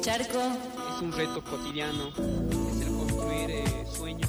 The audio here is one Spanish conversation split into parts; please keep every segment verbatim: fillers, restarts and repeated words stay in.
Charco. Es un reto cotidiano, es el construir eh, sueños.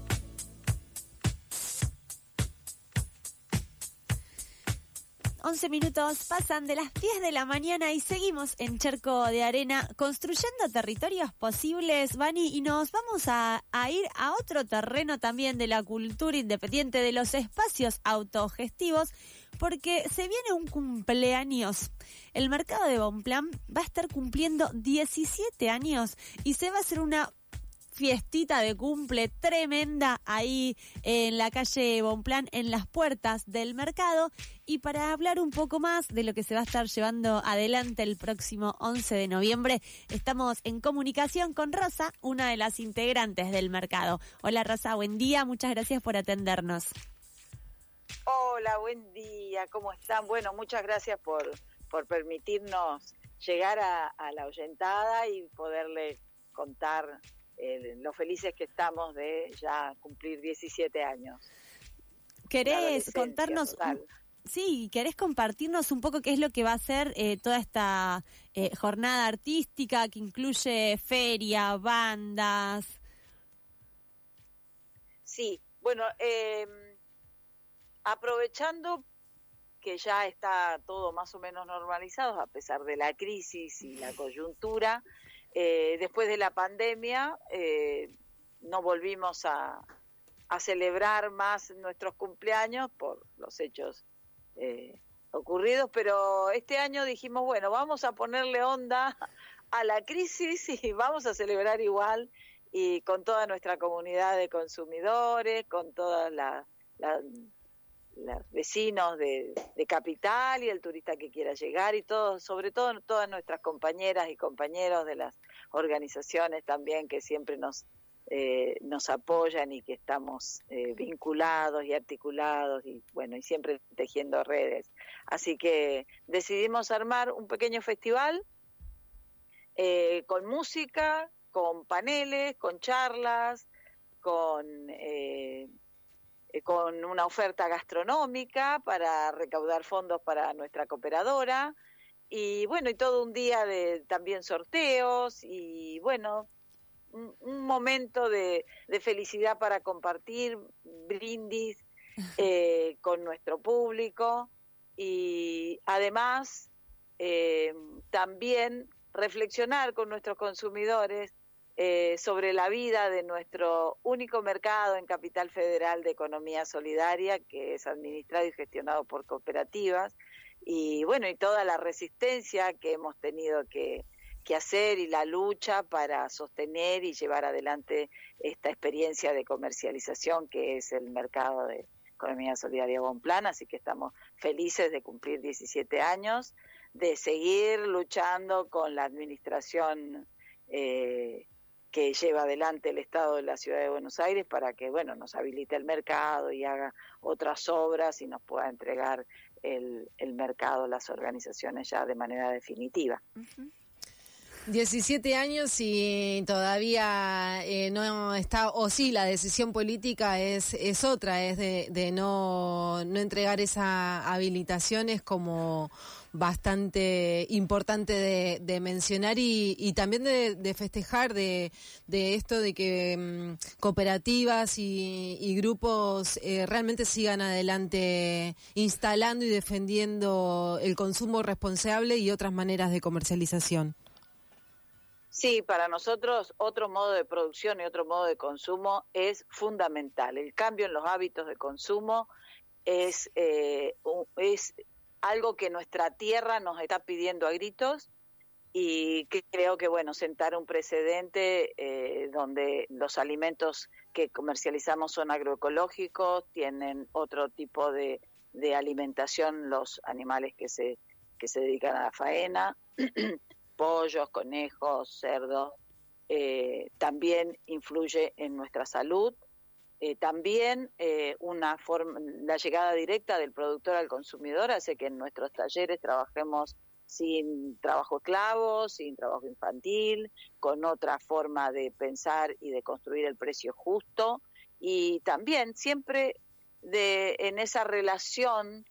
once minutos pasan de las diez de la mañana y seguimos en Charco de Arena construyendo territorios posibles, Vani, y nos vamos a, a ir a otro terreno también de la cultura independiente, de los espacios autogestivos, porque se viene un cumpleaños. El mercado de Bonpland va a estar cumpliendo diecisiete años y se va a hacer una fiestita de cumple tremenda ahí en la calle Bonpland, en las puertas del mercado. Y para hablar un poco más de lo que se va a estar llevando adelante el próximo once de noviembre, estamos en comunicación con Rosa, una de las integrantes del mercado. Hola Rosa, buen día, muchas gracias por atendernos. Hola, buen día, ¿cómo están? Bueno, muchas gracias por, por permitirnos llegar a, a la oyentada y poderle contar Eh, lo felices que estamos de ya cumplir diecisiete años. ¿Querés contarnos? Total. Sí, ¿querés compartirnos un poco qué es lo que va a ser eh, toda esta eh, jornada artística que incluye feria, bandas? Sí, bueno, eh, aprovechando que ya está todo más o menos normalizado a pesar de la crisis y la coyuntura. Eh, después de la pandemia eh, no volvimos a, a celebrar más nuestros cumpleaños por los hechos eh, ocurridos, pero este año dijimos, bueno, vamos a ponerle onda a la crisis y vamos a celebrar igual y con toda nuestra comunidad de consumidores, con todas las la, los vecinos de, de Capital y el turista que quiera llegar y todos, sobre todo todas nuestras compañeras y compañeros de las organizaciones también que siempre nos eh, nos apoyan y que estamos eh, vinculados y articulados y bueno y siempre tejiendo redes. Así que decidimos armar un pequeño festival eh, con música, con paneles, con charlas, con eh, con una oferta gastronómica para recaudar fondos para nuestra cooperadora y bueno, y todo un día de también sorteos y bueno, un, un momento de, de felicidad para compartir, brindis eh, con nuestro público y además eh, también reflexionar con nuestros consumidores Eh, sobre la vida de nuestro único mercado en Capital Federal de Economía Solidaria, que es administrado y gestionado por cooperativas, y bueno, y toda la resistencia que hemos tenido que, que hacer y la lucha para sostener y llevar adelante esta experiencia de comercialización que es el mercado de Economía Solidaria Bonpland, así que estamos felices de cumplir diecisiete años, de seguir luchando con la administración eh, que lleva adelante el Estado de la Ciudad de Buenos Aires para que, bueno, nos habilite el mercado y haga otras obras y nos pueda entregar el, el mercado, las organizaciones ya de manera definitiva. Uh-huh. diecisiete años y todavía eh, no está, o sí, la decisión política es es otra, es de, de no, no entregar esa habilitación, es como bastante importante de, de mencionar y, y también de, de festejar de, de esto de que um, cooperativas y, y grupos eh, realmente sigan adelante instalando y defendiendo el consumo responsable y otras maneras de comercialización. Sí, para nosotros otro modo de producción y otro modo de consumo es fundamental. El cambio en los hábitos de consumo es, eh, es algo que nuestra tierra nos está pidiendo a gritos y que creo que, bueno, sentar un precedente eh, donde los alimentos que comercializamos son agroecológicos, tienen otro tipo de, de alimentación los animales que se, que se dedican a la faena, pollos, conejos, cerdos, eh, también influye en nuestra salud. Eh, también eh, una forma, la llegada directa del productor al consumidor hace que en nuestros talleres trabajemos sin trabajo esclavo, sin trabajo infantil, con otra forma de pensar y de construir el precio justo y también siempre de en esa relación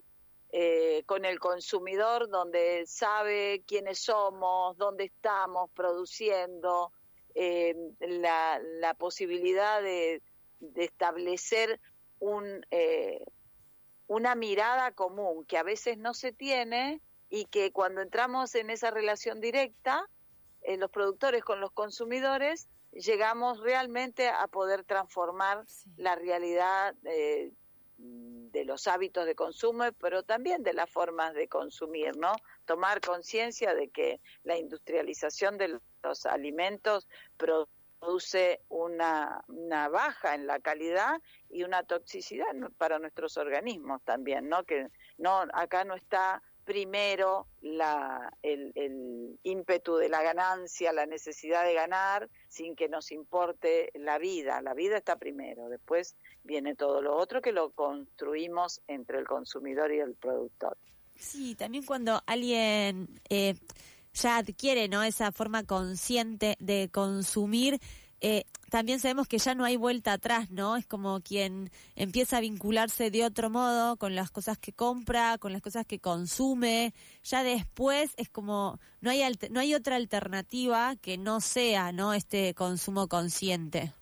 eh, con el consumidor, donde sabe quiénes somos, dónde estamos produciendo, eh, la, la posibilidad de, de establecer un, eh, una mirada común que a veces no se tiene y que cuando entramos en esa relación directa, eh, los productores con los consumidores, llegamos realmente a poder transformar sí. la realidad eh, de los hábitos de consumo, pero también de las formas de consumir, ¿no? Tomar conciencia de que la industrialización de los alimentos produce una, una baja en la calidad y una toxicidad para nuestros organismos también, ¿no? Que no, acá no está primero la, el, el ímpetu de la ganancia, la necesidad de ganar, sin que nos importe la vida. La vida está primero, después viene todo lo otro que lo construimos entre el consumidor y el productor. Sí, también cuando alguien eh, ya adquiere, ¿no?, esa forma consciente de consumir, eh, también sabemos que ya no hay vuelta atrás, ¿no? Es como quien empieza a vincularse de otro modo con las cosas que compra, con las cosas que consume. Ya después es como no hay alter, no hay otra alternativa que no sea, ¿no?, este consumo consciente.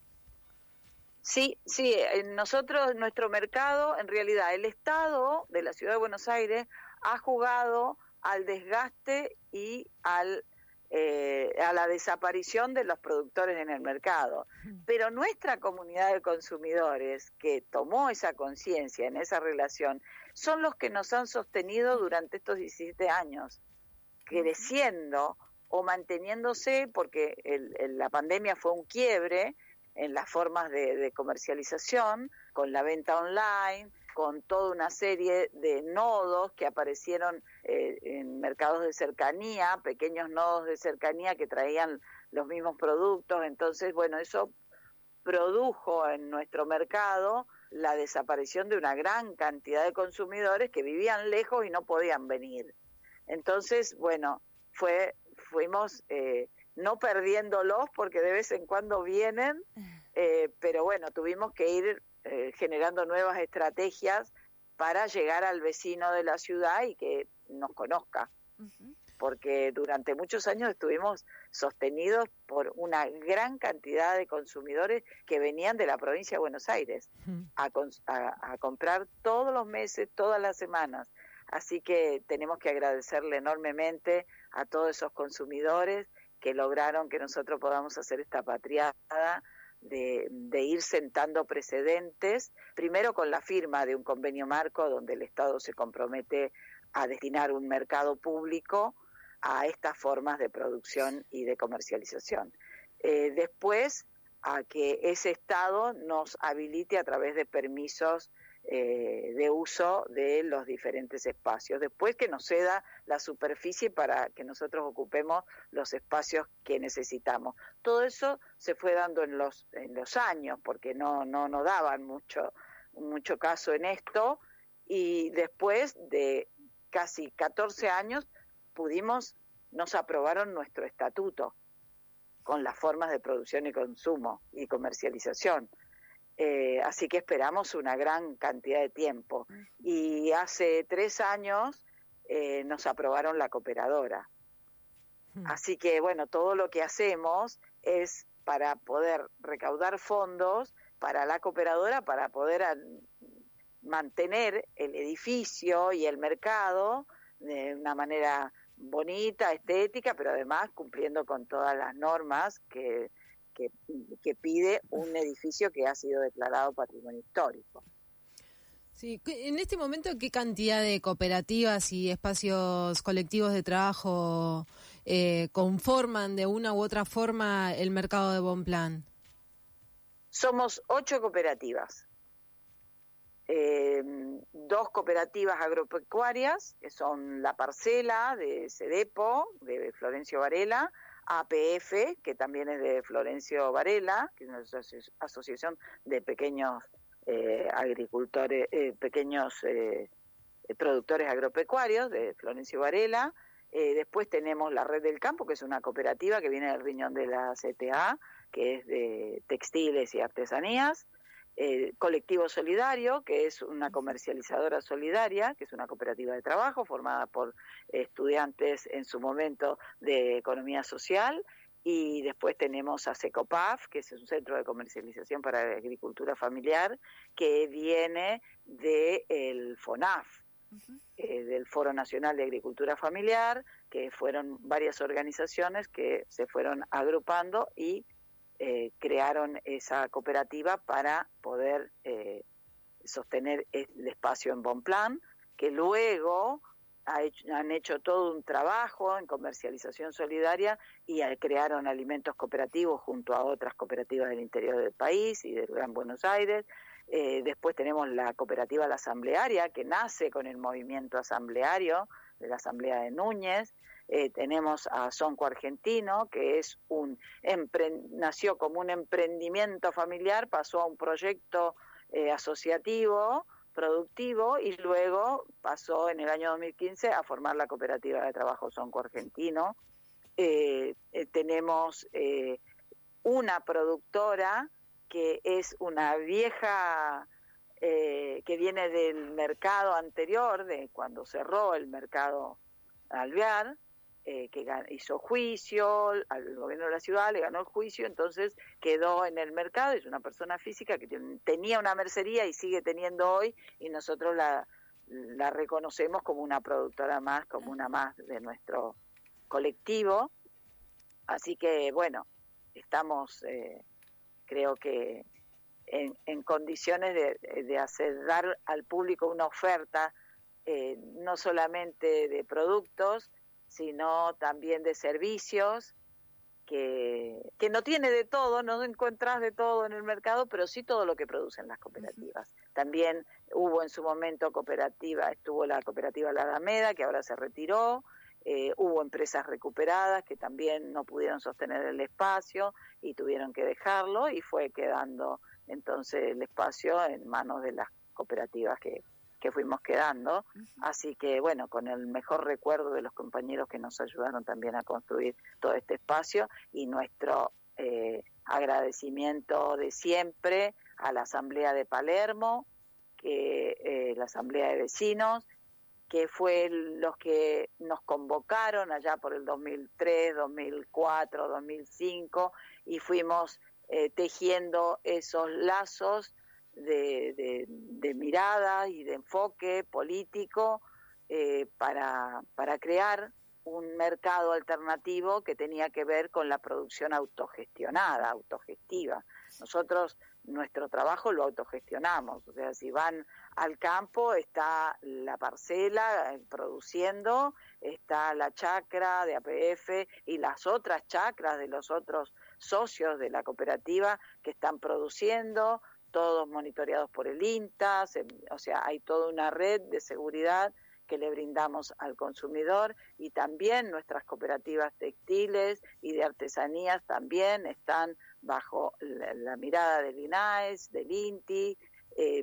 Sí, sí, nosotros, nuestro mercado, en realidad el Estado de la Ciudad de Buenos Aires ha jugado al desgaste y al Eh, a la desaparición de los productores en el mercado. Pero nuestra comunidad de consumidores que tomó esa conciencia en esa relación son los que nos han sostenido durante estos diecisiete años, creciendo o manteniéndose, porque el, el, la pandemia fue un quiebre en las formas de, de comercialización, con la venta online, con toda una serie de nodos que aparecieron eh, en mercados de cercanía, pequeños nodos de cercanía que traían los mismos productos. Entonces, bueno, eso produjo en nuestro mercado la desaparición de una gran cantidad de consumidores que vivían lejos y no podían venir. Entonces, bueno, fue fuimos eh, no perdiéndolos porque de vez en cuando vienen, eh, pero bueno, tuvimos que ir Eh, generando nuevas estrategias para llegar al vecino de la ciudad y que nos conozca, uh-huh. porque durante muchos años estuvimos sostenidos por una gran cantidad de consumidores que venían de la provincia de Buenos Aires uh-huh. a, a, a comprar todos los meses, todas las semanas. Así que tenemos que agradecerle enormemente a todos esos consumidores que lograron que nosotros podamos hacer esta patriada De, de ir sentando precedentes, primero con la firma de un convenio marco donde el Estado se compromete a destinar un mercado público a estas formas de producción y de comercialización. Eh, después, a que ese Estado nos habilite a través de permisos eh, de uso de los diferentes espacios. Después que nos ceda la superficie para que nosotros ocupemos los espacios que necesitamos. Todo eso se fue dando en los en los años, porque no no no daban mucho mucho caso en esto, y después de casi catorce años pudimos, nos aprobaron nuestro estatuto con las formas de producción y consumo y comercialización. Eh, así que esperamos una gran cantidad de tiempo. Y hace tres años eh, nos aprobaron la cooperadora. Así que, bueno, todo lo que hacemos es para poder recaudar fondos para la cooperadora, para poder a, mantener el edificio y el mercado de una manera bonita, estética, pero además cumpliendo con todas las normas que... Que, que pide un edificio que ha sido declarado patrimonio histórico. Sí, en este momento, ¿qué cantidad de cooperativas y espacios colectivos de trabajo eh, conforman de una u otra forma el mercado de Bonplan? Somos ocho cooperativas. Eh, dos cooperativas agropecuarias, que son La Parcela de Cedepo, de Florencio Varela, A P F, que también es de Florencio Varela, que es una aso- asociación de pequeños eh, agricultores, eh, pequeños eh, productores agropecuarios de Florencio Varela. Eh, después tenemos la Red del Campo, que es una cooperativa que viene del riñón de la C T A, que es de textiles y artesanías. eh, Colectivo Solidario, que es una comercializadora solidaria, que es una cooperativa de trabajo formada por estudiantes en su momento de economía social, y después tenemos a Secopaf, que es un centro de comercialización para la agricultura familiar, que viene del FONAF, uh-huh. eh, del Foro Nacional de Agricultura Familiar, que fueron varias organizaciones que se fueron agrupando y eh, crearon esa cooperativa para poder eh, sostener el espacio en Bonplan, que luego ha hecho, han hecho todo un trabajo en comercialización solidaria y crearon alimentos cooperativos junto a otras cooperativas del interior del país y del Gran Buenos Aires. Eh, después tenemos la cooperativa La Asamblearia, que nace con el movimiento asambleario de la Asamblea de Núñez. Eh, tenemos a Sonco Argentino, que es un empre- nació como un emprendimiento familiar, pasó a un proyecto eh, asociativo, productivo, y luego pasó en el año dos mil quince a formar la cooperativa de trabajo Sonco Argentino. Eh, eh, tenemos eh, una productora que es una vieja eh, que viene del mercado anterior, de cuando cerró el mercado Alvear, eh, que hizo juicio al gobierno de la ciudad, le ganó el juicio, entonces quedó en el mercado. Es una persona física que tenía una mercería y sigue teniendo hoy, y nosotros la, la reconocemos como una productora más, como una más de nuestro colectivo. Así que, bueno, estamos, eh, creo que en, en condiciones de, de hacer dar al público una oferta, eh, no solamente de productos, sino también de servicios, que, que no tiene de todo, no encuentras de todo en el mercado, pero sí todo lo que producen las cooperativas. Uh-huh. También hubo en su momento cooperativa, estuvo la cooperativa La Alameda, que ahora se retiró, eh, hubo empresas recuperadas que también no pudieron sostener el espacio y tuvieron que dejarlo, y fue quedando entonces el espacio en manos de las cooperativas que que fuimos quedando. Uh-huh. Así que, bueno, con el mejor recuerdo de los compañeros que nos ayudaron también a construir todo este espacio, y nuestro eh, agradecimiento de siempre a la Asamblea de Palermo, que eh, la Asamblea de Vecinos, que fue los que nos convocaron allá por el dos mil tres, dos mil cuatro, dos mil cinco, y fuimos eh, tejiendo esos lazos De, de, de mirada y de enfoque político eh, para, para crear un mercado alternativo que tenía que ver con la producción autogestionada, autogestiva. Nosotros nuestro trabajo lo autogestionamos, o sea, si van al campo está la parcela eh, produciendo, está la chacra de A P F y las otras chacras de los otros socios de la cooperativa que están produciendo, todos monitoreados por el INTA, se, o sea, hay toda una red de seguridad que le brindamos al consumidor, y también nuestras cooperativas textiles y de artesanías también están bajo la, la mirada del INAES, del INTI. Eh,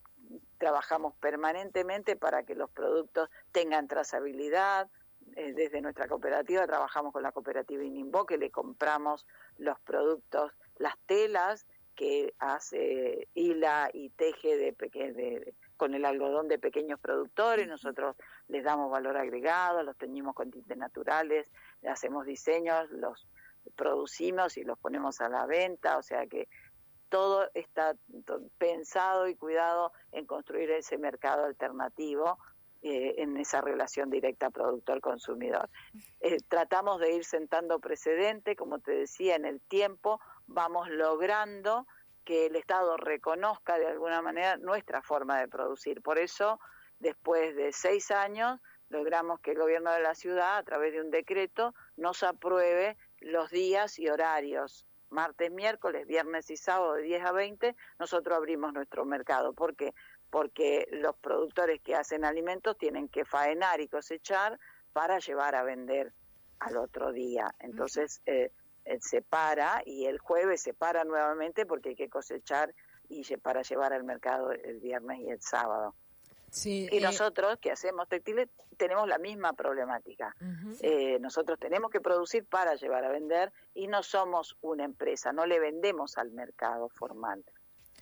trabajamos permanentemente para que los productos tengan trazabilidad. Eh, desde nuestra cooperativa trabajamos con la cooperativa Inimbo, que le compramos los productos, las telas que hace hila y teje de, peque- de con el algodón de pequeños productores. Nosotros les damos valor agregado, los teñimos con tintes naturales, le hacemos diseños, los producimos y los ponemos a la venta, o sea que todo está pensado y cuidado en construir ese mercado alternativo, eh, en esa relación directa productor-consumidor. Eh, tratamos de ir sentando precedente, como te decía, en el tiempo vamos logrando que el Estado reconozca de alguna manera nuestra forma de producir. Por eso, después de seis años, logramos que el gobierno de la ciudad, a través de un decreto, nos apruebe los días y horarios. Martes, miércoles, viernes y sábado de diez a veinte, nosotros abrimos nuestro mercado. ¿Por qué? Porque los productores que hacen alimentos tienen que faenar y cosechar para llevar a vender al otro día. Entonces, eh, se para, y el jueves se para nuevamente porque hay que cosechar y para llevar al mercado el viernes y el sábado. Sí, y eh... nosotros que hacemos textiles tenemos la misma problemática. Uh-huh. Eh, nosotros tenemos que producir para llevar a vender, y no somos una empresa, no le vendemos al mercado formal.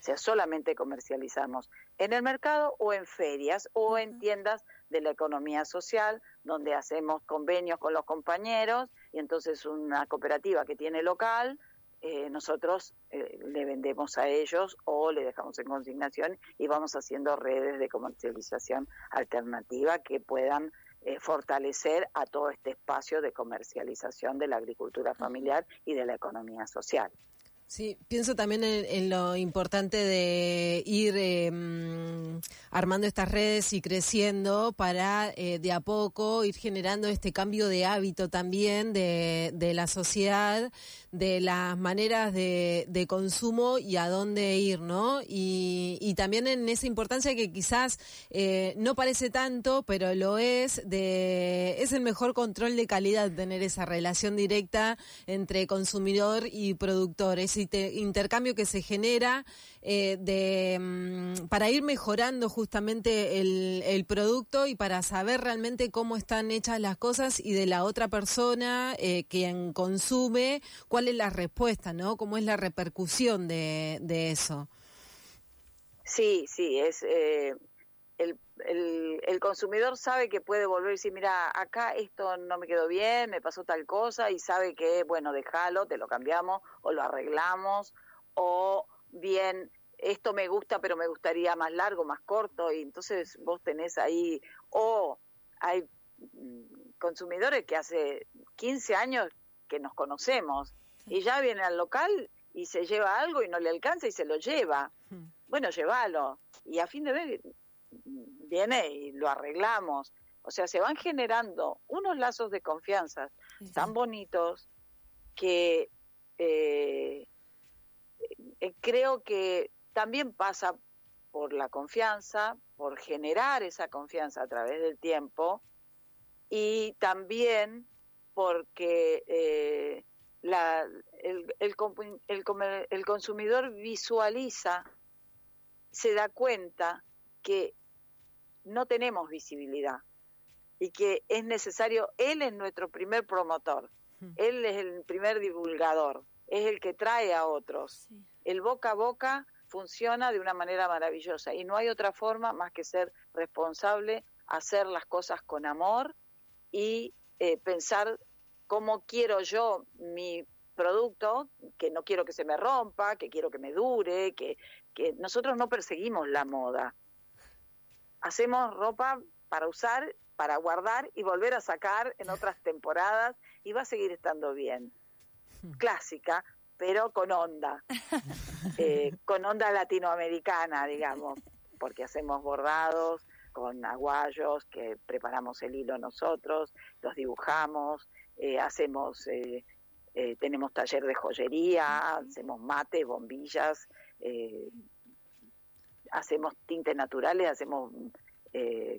O sea, solamente comercializamos en el mercado o en ferias o en tiendas de la economía social, donde hacemos convenios con los compañeros y entonces una cooperativa que tiene local, eh, nosotros eh, le vendemos a ellos o le dejamos en consignación y vamos haciendo redes de comercialización alternativa que puedan eh, fortalecer a todo este espacio de comercialización de la agricultura familiar y de la economía social. Sí, pienso también en, en lo importante de ir eh, armando estas redes y creciendo para eh, de a poco ir generando este cambio de hábito también de, de la sociedad, de las maneras de, de consumo y a dónde ir, ¿no? Y, y también en esa importancia que quizás eh, no parece tanto, pero lo es, de es el mejor control de calidad tener esa relación directa entre consumidor y productor, ese intercambio que se genera eh, de um, para ir mejorando justamente el, el producto y para saber realmente cómo están hechas las cosas y de la otra persona eh, quien consume, cuál es la respuesta, ¿no? Cómo es la repercusión de, de eso. Sí, sí, es eh, el, el, el consumidor sabe que puede volver y decir, mira, acá esto no me quedó bien, me pasó tal cosa, y sabe que, bueno, déjalo, te lo cambiamos o lo arreglamos, o bien, esto me gusta, pero me gustaría más largo, más corto, y entonces vos tenés ahí, o hay consumidores que hace quince años que nos conocemos, y ya viene al local y se lleva algo y no le alcanza y se lo lleva. Bueno, llévalo. Y a fin de mes viene y lo arreglamos. O sea, se van generando unos lazos de confianza sí. tan bonitos que eh, eh, creo que también pasa por la confianza, por generar esa confianza a través del tiempo y también porque eh, la, el, el, el, el consumidor visualiza, se da cuenta que no tenemos visibilidad y que es necesario, él es nuestro primer promotor, mm. él es el primer divulgador, es el que trae a otros. Sí. El boca a boca funciona de una manera maravillosa y no hay otra forma más que ser responsable, hacer las cosas con amor y eh, pensar cómo quiero yo mi producto, que no quiero que se me rompa, que quiero que me dure, que, que nosotros no perseguimos la moda. Hacemos ropa para usar, para guardar y volver a sacar en otras temporadas y va a seguir estando bien. Clásica, pero con onda, eh, con onda latinoamericana, digamos, porque hacemos bordados con aguayos, que preparamos el hilo nosotros, los dibujamos, eh, hacemos, eh, eh, tenemos taller de joyería, hacemos mate, bombillas, eh, hacemos tintes naturales, hacemos, eh,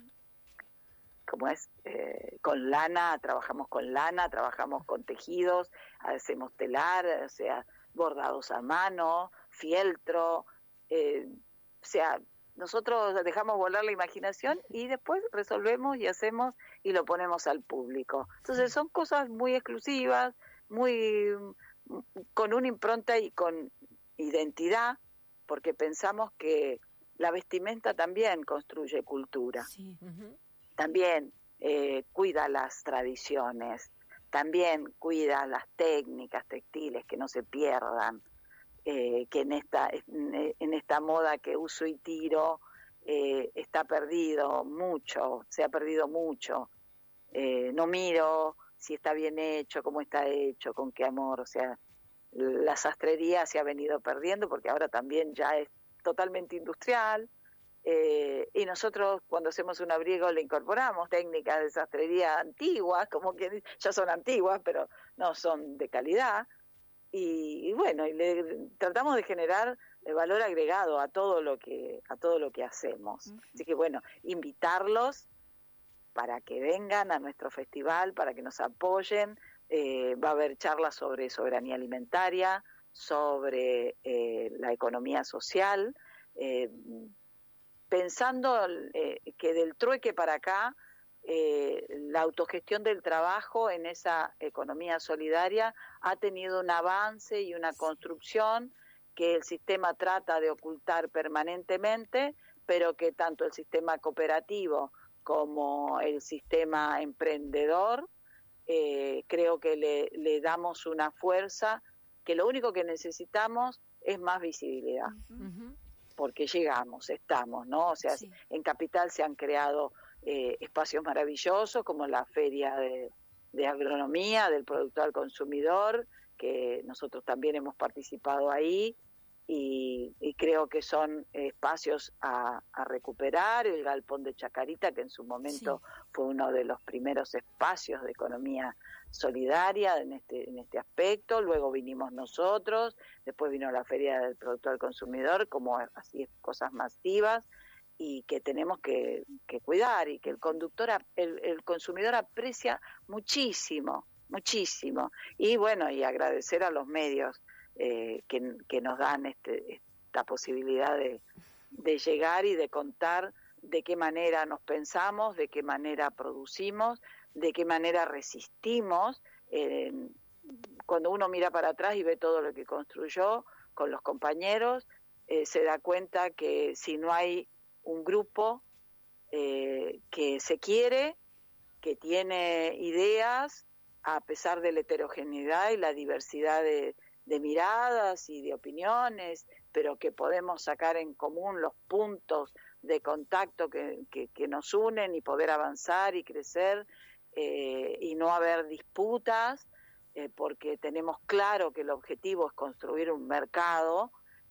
¿cómo es? Eh, con lana, trabajamos con lana, trabajamos con tejidos, hacemos telar, o sea, bordados a mano, fieltro, eh, o sea, nosotros dejamos volar la imaginación y después resolvemos y hacemos y lo ponemos al público. Entonces son cosas muy exclusivas, muy con una impronta y con identidad, porque pensamos que la vestimenta también construye cultura, sí. uh-huh. también eh, cuida las tradiciones, también cuida las técnicas textiles que no se pierdan, eh, que en esta en esta moda que uso y tiro eh, está perdido mucho, se ha perdido mucho. Eh, no miro si está bien hecho, cómo está hecho, con qué amor, o sea, la sastrería se ha venido perdiendo porque ahora también ya es totalmente industrial, eh, y nosotros cuando hacemos un abrigo le incorporamos técnicas de sastrería antiguas, como que ya son antiguas, pero no son de calidad, y, y bueno, y le tratamos de generar el valor agregado a todo lo que a todo lo que hacemos. Uh-huh. Así que bueno, invitarlos para que vengan a nuestro festival, para que nos apoyen. Eh, va a haber charlas sobre soberanía alimentaria, sobre eh, la economía social, eh, pensando eh, que del trueque para acá, eh, la autogestión del trabajo en esa economía solidaria ha tenido un avance y una construcción que el sistema trata de ocultar permanentemente, pero que tanto el sistema cooperativo como el sistema emprendedor, eh, creo que le, le damos una fuerza, que lo único que necesitamos es más visibilidad, uh-huh. porque llegamos, estamos, ¿no? O sea, sí. En Capital se han creado eh, espacios maravillosos, como la Feria de, de Agronomía, del Productor al Consumidor, que nosotros también hemos participado ahí, y, y creo que son espacios a, a recuperar. El Galpón de Chacarita, que en su momento sí. fue uno de los primeros espacios de economía solidaria en este en este aspecto. Luego vinimos nosotros, después vino la Feria del Productor al Consumidor, como así cosas masivas, y que tenemos que, que cuidar, y que el conductor el, el consumidor aprecia muchísimo, muchísimo. Y bueno, y agradecer a los medios Eh, que, que nos dan este, esta posibilidad de, de llegar y de contar de qué manera nos pensamos, de qué manera producimos, de qué manera resistimos. Eh, cuando uno mira para atrás y ve todo lo que construyó con los compañeros, eh, se da cuenta que si no hay un grupo eh, que se quiere, que tiene ideas, a pesar de la heterogeneidad y la diversidad de de miradas y de opiniones, pero que podemos sacar en común los puntos de contacto que, que, que nos unen y poder avanzar y crecer, eh, y no haber disputas, eh, porque tenemos claro que el objetivo es construir un mercado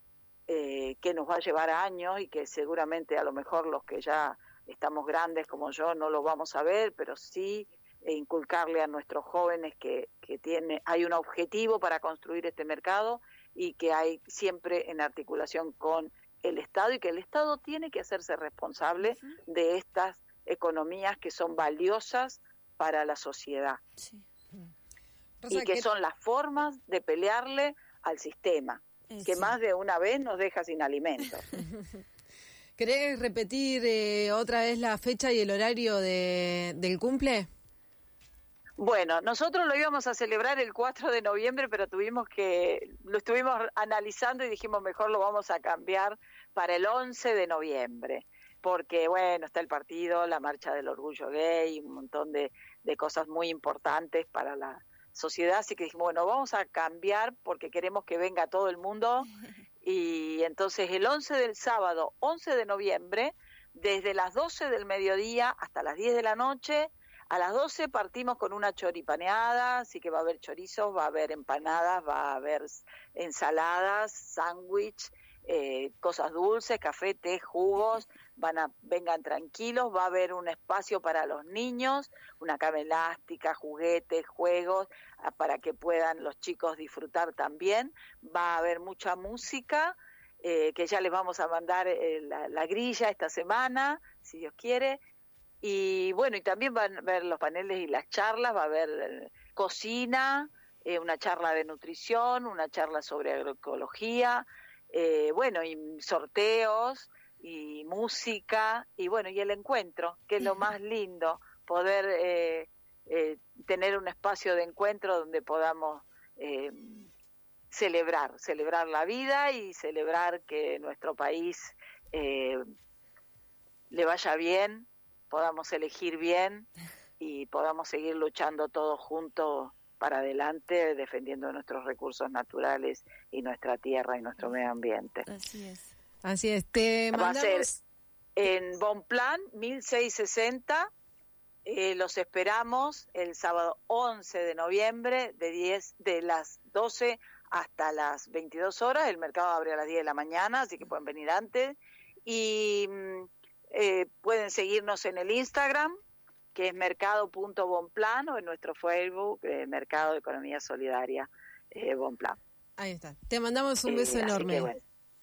eh, que nos va a llevar años, y que seguramente a lo mejor los que ya estamos grandes como yo no lo vamos a ver, pero sí e inculcarle a nuestros jóvenes que, que tiene, hay un objetivo para construir este mercado, y que hay siempre en articulación con el Estado, y que el Estado tiene que hacerse responsable uh-huh. de estas economías que son valiosas para la sociedad. Sí. Rosa, y que, que son las formas de pelearle al sistema, eh, que sí. más de una vez nos deja sin alimentos. ¿Querés repetir eh, otra vez la fecha y el horario de, del cumple? Bueno, nosotros lo íbamos a celebrar el cuatro de noviembre, pero tuvimos que, lo estuvimos analizando y dijimos mejor lo vamos a cambiar para el once de noviembre, porque bueno, está el partido, la marcha del orgullo gay, un montón de, de cosas muy importantes para la sociedad, así que dijimos, bueno, vamos a cambiar porque queremos que venga todo el mundo, y entonces el once del sábado, once de noviembre, desde las doce del mediodía hasta las diez de la noche. A las doce partimos con una choripaneada, así que va a haber chorizos, va a haber empanadas, va a haber ensaladas, sándwich, eh, cosas dulces, café, té, jugos, van a, vengan tranquilos, va a haber un espacio para los niños, una cama elástica, juguetes, juegos, para que puedan los chicos disfrutar también. Va a haber mucha música, eh, que ya les vamos a mandar eh, la, la grilla esta semana, si Dios quiere. Y bueno, y también van a ver los paneles y las charlas, va a haber eh, cocina, eh, una charla de nutrición, una charla sobre agroecología, eh, bueno, y sorteos, y música, y bueno, y el encuentro, que es lo más lindo, poder eh, eh, tener un espacio de encuentro donde podamos eh, celebrar, celebrar la vida y celebrar que nuestro país eh, le vaya bien, podamos elegir bien y podamos seguir luchando todos juntos para adelante, defendiendo nuestros recursos naturales y nuestra tierra y nuestro medio ambiente. Así es. Así es. Te mandamos... Va a ser en Bonplan, mil seiscientos sesenta. Eh, los esperamos el sábado once de noviembre, de diez de las doce hasta las veintidós horas. El mercado abre a las diez de la mañana, así que pueden venir antes. Y... Eh, pueden seguirnos en el Instagram, que es mercado punto bonplan, o en nuestro Facebook, eh, Mercado de Economía Solidaria eh, Bonplan. Ahí está. Te mandamos un beso eh, enorme. Bueno.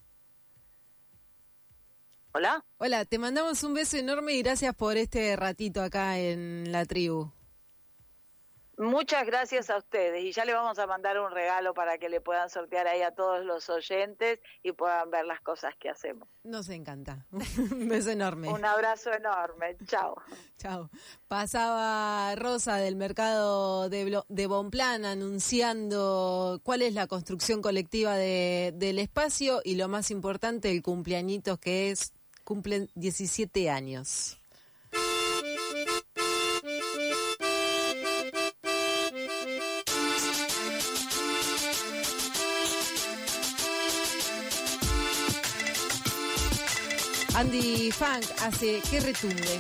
Hola. Hola, te mandamos un beso enorme y gracias por este ratito acá en la tribu. Muchas gracias a ustedes y ya le vamos a mandar un regalo para que le puedan sortear ahí a todos los oyentes y puedan ver las cosas que hacemos. Nos encanta. Un beso enorme. Un abrazo enorme. Chao. Chao. Pasaba Rosa del mercado de, Blo- de Bonplan anunciando cuál es la construcción colectiva de, del espacio y lo más importante, el cumpleañitos que es, cumplen diecisiete años. Andy Funk hace que retumbe.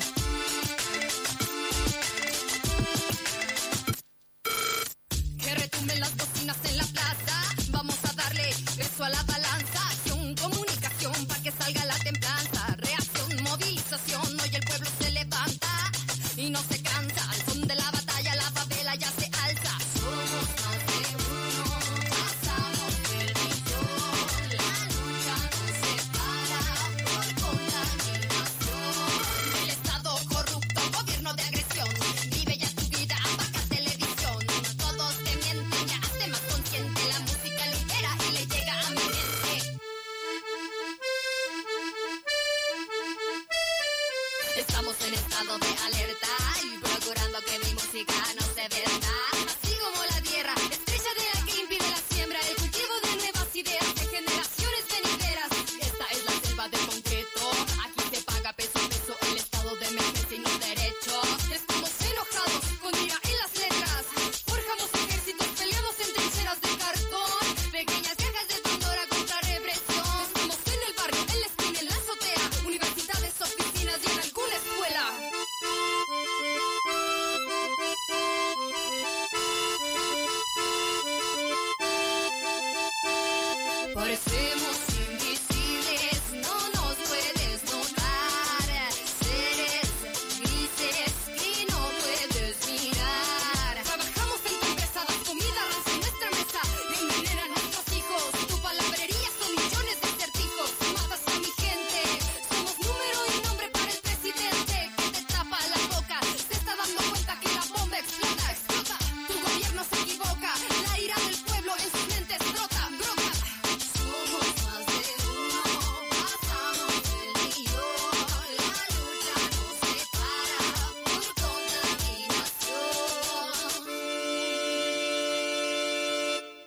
Que retumben las bocinas en la plaza. Vamos a darle peso a la balanza. Acción, comunicación, para que salga la templanza. Reacción, movilización, hoy el pueblo se levanta y no se cansa. Al son de la batalla, la favela ya se alza. Somos más de uno, pasamos el millón. La lucha no se para por contaminación. El Estado corrupto, gobierno de agresión. Vive ya tu vida, apaga televisión. Todos te mienten, ya hazte más consciente. La música libera y le llega a mi mente. Estamos en estado de alerta y procurando que mi música no se venda. Así como la tierra, estrella de la que impide la siembra, el cultivo de nuevas ideas de generaciones venideras. Esta es la selva del concreto, aquí se paga peso a peso el estado de emergencia y no derecho. Estamos enojados con ira en las letras, forjamos ejércitos, peleamos en trincheras de cartón, pequeñas cajas de Pandora contra represión. Estamos en el barrio, en la esquina, en la azotea, universidades, oficinas y en alguna escuela. Parecemos